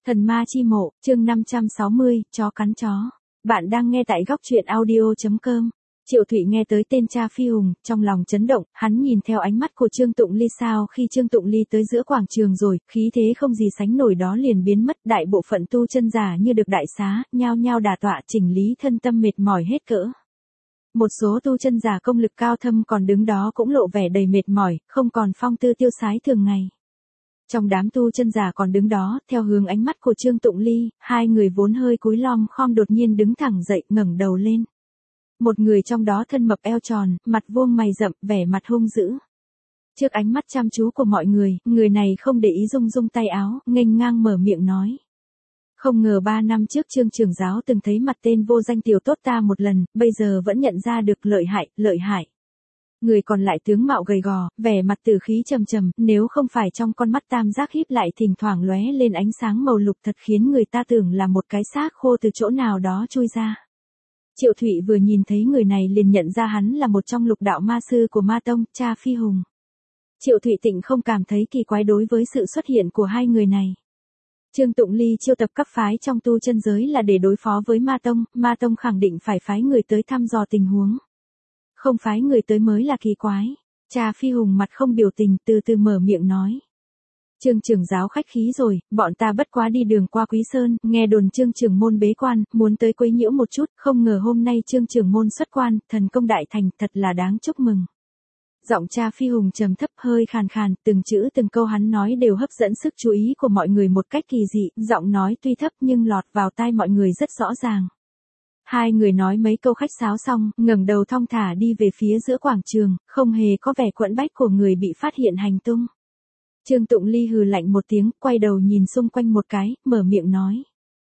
Thần ma chi mộ, chương 560, chó cắn chó. Bạn đang nghe tại góc truyện audio.com. Triệu Thụy nghe tới tên cha Phi Hùng, trong lòng chấn động, hắn nhìn theo ánh mắt của Trương Tụng Ly sao khi Trương Tụng Ly tới giữa quảng trường rồi, khí thế không gì sánh nổi đó liền biến mất, đại bộ phận tu chân giả như được đại xá, nhao nhao đả tọa chỉnh lý thân tâm mệt mỏi hết cỡ. Một số tu chân giả công lực cao thâm còn đứng đó cũng lộ vẻ đầy mệt mỏi, không còn phong tư tiêu sái thường ngày. Trong đám tu chân giả còn đứng đó, theo hướng ánh mắt của Trương Tụng Ly, hai người vốn hơi cúi lom khom đột nhiên đứng thẳng dậy, ngẩng đầu lên. Một người trong đó thân mập eo tròn, mặt vuông mày rậm, vẻ mặt hung dữ. Trước ánh mắt chăm chú của mọi người này không để ý rung rung tay áo, nghênh ngang mở miệng nói. Không ngờ 3 năm trước Trương trưởng giáo từng thấy mặt tên vô danh tiểu tốt ta một lần, bây giờ vẫn nhận ra được lợi hại. Người còn lại tướng mạo gầy gò, vẻ mặt tử khí trầm trầm, nếu không phải trong con mắt tam giác híp lại thỉnh thoảng lóe lên ánh sáng màu lục thật khiến người ta tưởng là một cái xác khô từ chỗ nào đó chui ra. Triệu Thụy vừa nhìn thấy người này liền nhận ra hắn là một trong lục đạo ma sư của Ma Tông, cha Phi Hùng. Triệu Thụy Tịnh không cảm thấy kỳ quái đối với sự xuất hiện của hai người này. Trương Tụng Ly chiêu tập các phái trong tu chân giới là để đối phó với Ma Tông khẳng định phải phái người tới thăm dò tình huống. Không phái người tới mới là kỳ quái. Cha Phi Hùng mặt không biểu tình từ từ mở miệng nói. Trương trưởng giáo khách khí rồi, bọn ta bất quá đi đường qua Quý Sơn, nghe đồn Trương trưởng môn bế quan, muốn tới quấy nhiễu một chút, không ngờ hôm nay Trương trưởng môn xuất quan, thần công đại thành, thật là đáng chúc mừng. Giọng cha Phi Hùng trầm thấp hơi khàn khàn, từng chữ từng câu hắn nói đều hấp dẫn sức chú ý của mọi người một cách kỳ dị, giọng nói tuy thấp nhưng lọt vào tai mọi người rất rõ ràng. Hai người nói mấy câu khách sáo xong, ngẩng đầu thong thả đi về phía giữa quảng trường, không hề có vẻ quẫn bách của người bị phát hiện hành tung. Trương Tụng Ly hừ lạnh một tiếng, quay đầu nhìn xung quanh một cái, mở miệng nói.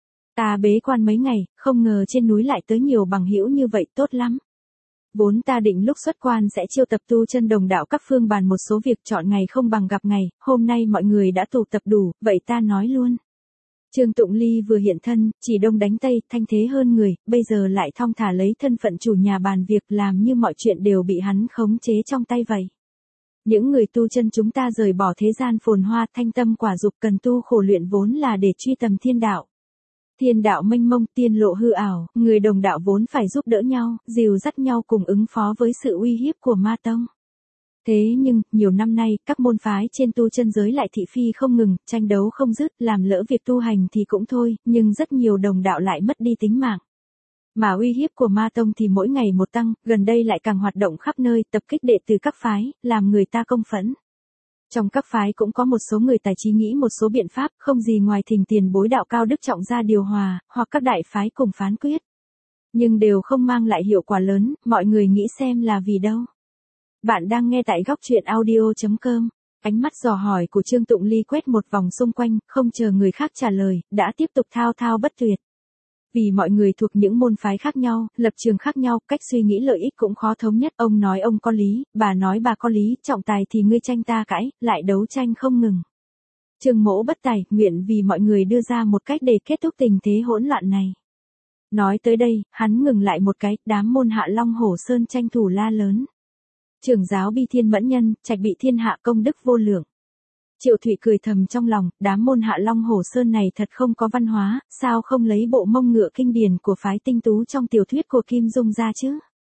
Ta bế quan mấy ngày, không ngờ trên núi lại tới nhiều bằng hữu như vậy, tốt lắm. Vốn ta định lúc xuất quan sẽ chiêu tập tu chân đồng đạo các phương bàn một số việc, chọn ngày không bằng gặp ngày, hôm nay mọi người đã tụ tập đủ, vậy ta nói luôn. Trương Tụng Ly vừa hiện thân, chỉ đông đánh tây, thanh thế hơn người, bây giờ lại thong thả lấy thân phận chủ nhà bàn việc, làm như mọi chuyện đều bị hắn khống chế trong tay vậy. Những người tu chân chúng ta rời bỏ thế gian phồn hoa, thanh tâm quả dục, cần tu khổ luyện vốn là để truy tầm thiên đạo. Thiên đạo mênh mông, tiên lộ hư ảo, người đồng đạo vốn phải giúp đỡ nhau, dìu dắt nhau cùng ứng phó với sự uy hiếp của Ma Tông. Thế nhưng, nhiều năm nay, các môn phái trên tu chân giới lại thị phi không ngừng, tranh đấu không dứt, làm lỡ việc tu hành thì cũng thôi, nhưng rất nhiều đồng đạo lại mất đi tính mạng. Mà uy hiếp của Ma Tông thì mỗi ngày một tăng, gần đây lại càng hoạt động khắp nơi, tập kích đệ tử các phái, làm người ta công phẫn. Trong các phái cũng có một số người tài trí nghĩ một số biện pháp, không gì ngoài thỉnh tiền bối đạo cao đức trọng ra điều hòa, hoặc các đại phái cùng phán quyết. Nhưng đều không mang lại hiệu quả lớn, mọi người nghĩ xem là vì đâu. Bạn đang nghe tại góc truyện audio.com. Ánh mắt dò hỏi của Trương Tụng Ly quét một vòng xung quanh, không chờ người khác trả lời, đã tiếp tục thao thao bất tuyệt. Vì mọi người thuộc những môn phái khác nhau, lập trường khác nhau, cách suy nghĩ lợi ích cũng khó thống nhất, ông nói ông có lý, bà nói bà có lý, trọng tài thì ngươi tranh ta cãi, lại đấu tranh không ngừng. Trương Mỗ bất tài, nguyện vì mọi người đưa ra một cách để kết thúc tình thế hỗn loạn này. Nói tới đây, hắn ngừng lại một cái, đám môn Hạ Long Hổ Sơn tranh thủ la lớn. Trưởng giáo Bi Thiên Mẫn Nhân, trạch bị thiên hạ công đức vô lượng. Triệu Thụy cười thầm trong lòng, đám môn Hạ Long Hổ Sơn này thật không có văn hóa, sao không lấy bộ mông ngựa kinh điển của phái tinh tú trong tiểu thuyết của Kim Dung ra chứ?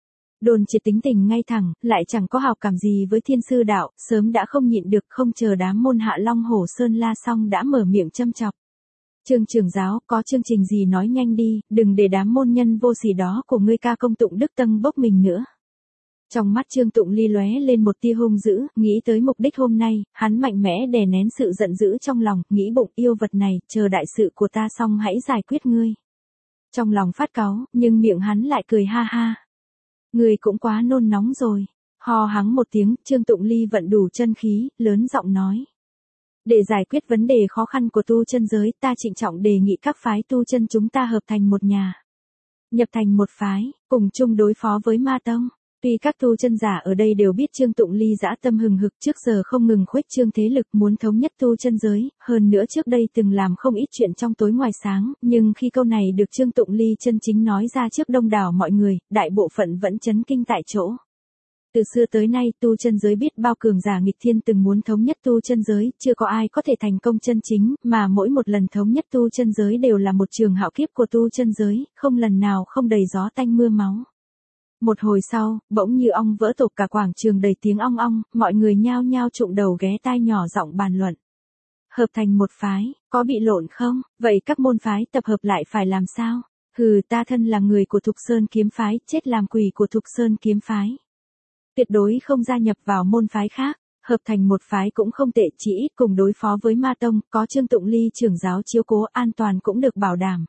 Đồn triệt tính tình ngay thẳng, lại chẳng có hào cảm gì với thiên sư đạo, sớm đã không nhịn được, không chờ đám môn Hạ Long Hổ Sơn la xong đã mở miệng châm chọc. Trương trưởng giáo, có chương trình gì nói nhanh đi, đừng để đám môn nhân vô sỉ đó của ngươi ca công tụng đức tâng bốc mình nữa. Trong mắt Trương Tụng Ly lóe lên một tia hung dữ, nghĩ tới mục đích hôm nay, hắn mạnh mẽ đè nén sự giận dữ trong lòng, nghĩ bụng yêu vật này, chờ đại sự của ta xong hãy giải quyết ngươi. Trong lòng phát cáu, nhưng miệng hắn lại cười ha ha. Ngươi cũng quá nôn nóng rồi. Ho hắng một tiếng, Trương Tụng Ly vận đủ chân khí, lớn giọng nói. Để giải quyết vấn đề khó khăn của tu chân giới, ta trịnh trọng đề nghị các phái tu chân chúng ta hợp thành một nhà. Nhập thành một phái, cùng chung đối phó với Ma Tông. Tuy các tu chân giả ở đây đều biết Trương Tụng Ly dã tâm hừng hực trước giờ không ngừng khuếch trương thế lực muốn thống nhất tu chân giới, hơn nữa trước đây từng làm không ít chuyện trong tối ngoài sáng, nhưng khi câu này được Trương Tụng Ly chân chính nói ra trước đông đảo mọi người, đại bộ phận vẫn chấn kinh tại chỗ. Từ xưa tới nay tu chân giới biết bao cường giả nghịch thiên từng muốn thống nhất tu chân giới, chưa có ai có thể thành công chân chính, mà mỗi một lần thống nhất tu chân giới đều là một trường hạo kiếp của tu chân giới, không lần nào không đầy gió tanh mưa máu. Một hồi sau, bỗng như ong vỡ tổ, cả quảng trường đầy tiếng ong ong, mọi người nhao nhao trụng đầu ghé tai nhỏ giọng bàn luận. Hợp thành một phái, có bị lộn không? Vậy các môn phái tập hợp lại phải làm sao? Hừ, ta thân là người của Thục Sơn kiếm phái, chết làm quỷ của Thục Sơn kiếm phái. Tuyệt đối không gia nhập vào môn phái khác, hợp thành một phái cũng không tệ, chỉ ít cùng đối phó với ma tông, có Trương Tụng Ly trưởng giáo chiếu cố, an toàn cũng được bảo đảm.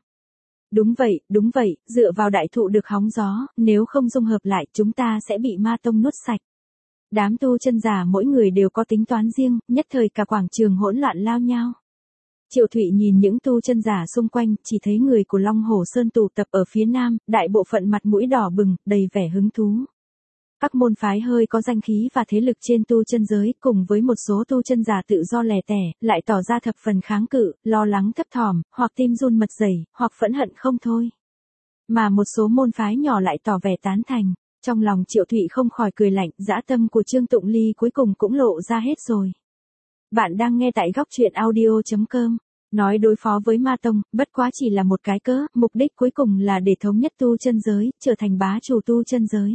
Đúng vậy, dựa vào đại thụ được hóng gió, nếu không dung hợp lại chúng ta sẽ bị ma tông nuốt sạch. Đám tu chân giả mỗi người đều có tính toán riêng, nhất thời cả quảng trường hỗn loạn lao nhao. Triệu Thụy nhìn những tu chân giả xung quanh, chỉ thấy người của Long Hổ Sơn tụ tập ở phía nam, đại bộ phận mặt mũi đỏ bừng, đầy vẻ hứng thú. Các môn phái hơi có danh khí và thế lực trên tu chân giới, cùng với một số tu chân giả tự do lẻ tẻ, lại tỏ ra thập phần kháng cự, lo lắng thấp thỏm, hoặc tim run mật dày, hoặc phẫn hận không thôi. Mà một số môn phái nhỏ lại tỏ vẻ tán thành. Trong lòng Triệu Thụy không khỏi cười lạnh, dã tâm của Trương Tụng Ly cuối cùng cũng lộ ra hết rồi. Bạn đang nghe tại góc truyện audio.com. Nói đối phó với ma tông, bất quá chỉ là một cái cớ, mục đích cuối cùng là để thống nhất tu chân giới, trở thành bá chủ tu chân giới.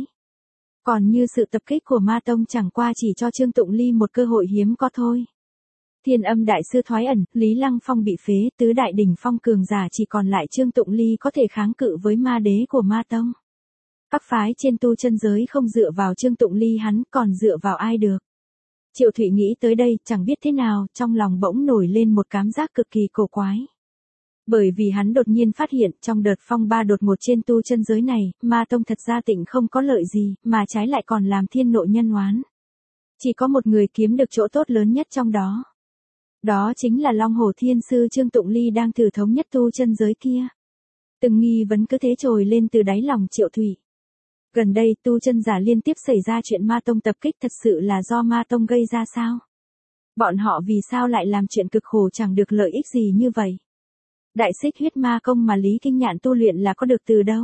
Còn như sự tập kích của ma tông chẳng qua chỉ cho Trương Tụng Ly một cơ hội hiếm có thôi. Thiên Âm đại sư thoái ẩn, Lý Lăng Phong bị phế, tứ đại đỉnh phong cường giả chỉ còn lại Trương Tụng Ly có thể kháng cự với ma đế của ma tông. Các phái trên tu chân giới không dựa vào Trương Tụng Ly hắn còn dựa vào ai được. Triệu Thụy nghĩ tới đây, chẳng biết thế nào, trong lòng bỗng nổi lên một cảm giác cực kỳ cổ quái. Bởi vì hắn đột nhiên phát hiện, trong đợt phong ba đột ngột trên tu chân giới này, ma tông thật ra tịnh không có lợi gì, mà trái lại còn làm thiên nộ nhân oán. Chỉ có một người kiếm được chỗ tốt lớn nhất trong đó. Đó chính là Long Hổ Thiên Sư Trương Tụng Ly đang thử thống nhất tu chân giới kia. Từng nghi vấn cứ thế trồi lên từ đáy lòng Triệu Thụy. Gần đây tu chân giả liên tiếp xảy ra chuyện ma tông tập kích, thật sự là do ma tông gây ra sao? Bọn họ vì sao lại làm chuyện cực khổ chẳng được lợi ích gì như vậy? Đại xích huyết ma công mà Lý Kinh Nhạn tu luyện là có được từ đâu?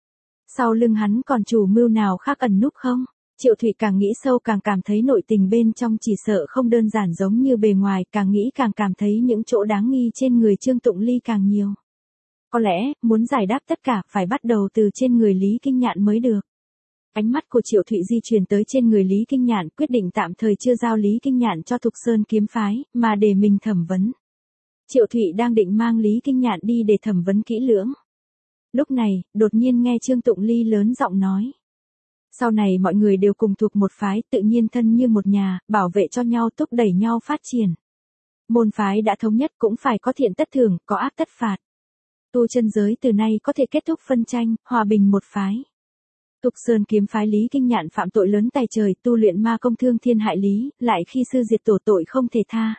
Sau lưng hắn còn chủ mưu nào khác ẩn núp không? Triệu Thụy càng nghĩ sâu càng cảm thấy nội tình bên trong chỉ sợ không đơn giản giống như bề ngoài, càng nghĩ càng cảm thấy những chỗ đáng nghi trên người Trương Tụng Ly càng nhiều. Có lẽ, muốn giải đáp tất cả phải bắt đầu từ trên người Lý Kinh Nhạn mới được. Ánh mắt của Triệu Thụy di chuyển tới trên người Lý Kinh Nhạn, quyết định tạm thời chưa giao Lý Kinh Nhạn cho Thục Sơn kiếm phái, mà để mình thẩm vấn. Triệu Thụy đang định mang Lý Kinh Nhạn đi để thẩm vấn kỹ lưỡng. Lúc này, đột nhiên nghe Trương Tụng Ly lớn giọng nói. Sau này mọi người đều cùng thuộc một phái, tự nhiên thân như một nhà, bảo vệ cho nhau, thúc đẩy nhau phát triển. Môn phái đã thống nhất cũng phải có thiện tất thưởng, có ác tất phạt. Tu chân giới từ nay có thể kết thúc phân tranh, hòa bình một phái. Thục Sơn kiếm phái Lý Kinh Nhạn phạm tội lớn tài trời, tu luyện ma công thương thiên hại lý, lại khi sư diệt tổ tội không thể tha.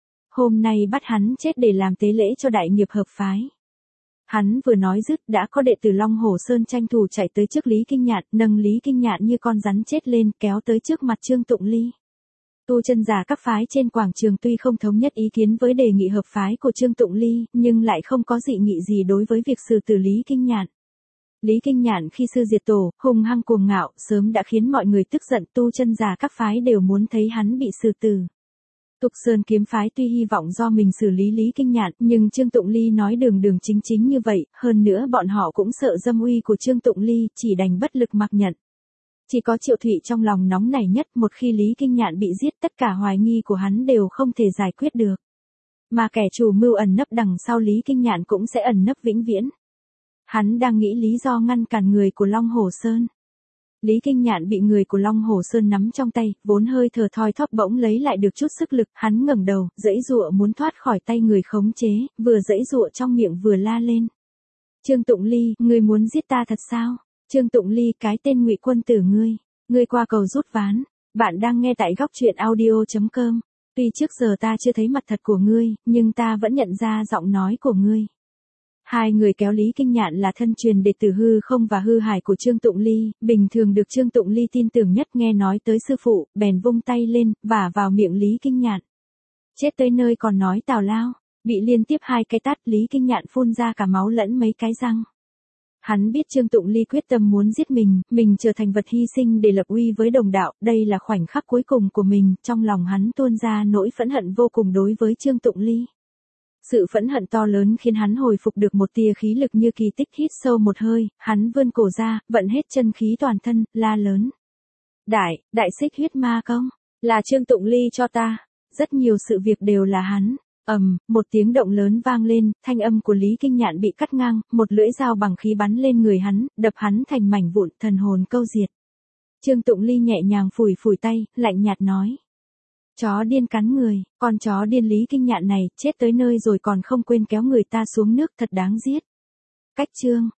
Hôm nay bắt hắn chết để làm tế lễ cho đại nghiệp hợp phái. Hắn vừa nói dứt đã có đệ tử Long Hổ Sơn tranh thủ chạy tới trước Lý Kinh Nhạn, nâng Lý Kinh Nhạn như con rắn chết lên, kéo tới trước mặt Trương Tụng Ly. Tu chân giả các phái trên quảng trường tuy không thống nhất ý kiến với đề nghị hợp phái của Trương Tụng Ly, nhưng lại không có dị nghị gì đối với việc xử tử Lý Kinh Nhạn. Lý Kinh Nhạn khi sư diệt tổ, hung hăng cuồng ngạo, sớm đã khiến mọi người tức giận, tu chân giả các phái đều muốn thấy hắn bị xử tử. Thục Sơn kiếm phái tuy hy vọng do mình xử lý Lý Kinh Nhạn, nhưng Trương Tụng Ly nói đường đường chính chính như vậy, hơn nữa bọn họ cũng sợ dâm uy của Trương Tụng Ly, chỉ đành bất lực mặc nhận. Chỉ có Triệu Thụy trong lòng nóng nảy nhất, một khi Lý Kinh Nhạn bị giết, tất cả hoài nghi của hắn đều không thể giải quyết được. Mà kẻ chủ mưu ẩn nấp đằng sau Lý Kinh Nhạn cũng sẽ ẩn nấp vĩnh viễn. Hắn đang nghĩ lý do ngăn cản người của Long Hổ Sơn. Lý Kinh Nhạn bị người của Long Hổ Sơn nắm trong tay, vốn hơi thở thoi thóp bỗng lấy lại được chút sức lực, hắn ngẩng đầu, giãy giụa muốn thoát khỏi tay người khống chế, vừa giãy giụa trong miệng vừa la lên. Trương Tụng Ly, ngươi muốn giết ta thật sao? Trương Tụng Ly, cái tên ngụy quân tử ngươi qua cầu rút ván. Bạn đang nghe tại góc truyện audio.com. Tuy trước giờ ta chưa thấy mặt thật của ngươi, nhưng ta vẫn nhận ra giọng nói của ngươi. Hai người kéo Lý Kinh Nhạn là thân truyền đệ tử hư không và hư hải của Trương Tụng Ly, bình thường được Trương Tụng Ly tin tưởng nhất, nghe nói tới sư phụ, bèn vung tay lên, vả vào miệng Lý Kinh Nhạn. Chết tới nơi còn nói tào lao, bị liên tiếp hai cái tát, Lý Kinh Nhạn phun ra cả máu lẫn mấy cái răng. Hắn biết Trương Tụng Ly quyết tâm muốn giết mình trở thành vật hy sinh để lập uy với đồng đạo, đây là khoảnh khắc cuối cùng của mình, trong lòng hắn tuôn ra nỗi phẫn hận vô cùng đối với Trương Tụng Ly. Sự phẫn hận to lớn khiến hắn hồi phục được một tia khí lực như kỳ tích, hít sâu một hơi, hắn vươn cổ ra, vận hết chân khí toàn thân, la lớn. Đại xích huyết ma công, là Trương Tụng Ly cho ta, rất nhiều sự việc đều là hắn. Một tiếng động lớn vang lên, thanh âm của Lý Kinh Nhạn bị cắt ngang, một lưỡi dao bằng khí bắn lên người hắn, đập hắn thành mảnh vụn, thần hồn câu diệt. Trương Tụng Ly nhẹ nhàng phủi tay, lạnh nhạt nói. Chó điên cắn người, con chó điên Lý Kinh Nhạn này, chết tới nơi rồi còn không quên kéo người ta xuống nước, thật đáng giết. Cách chương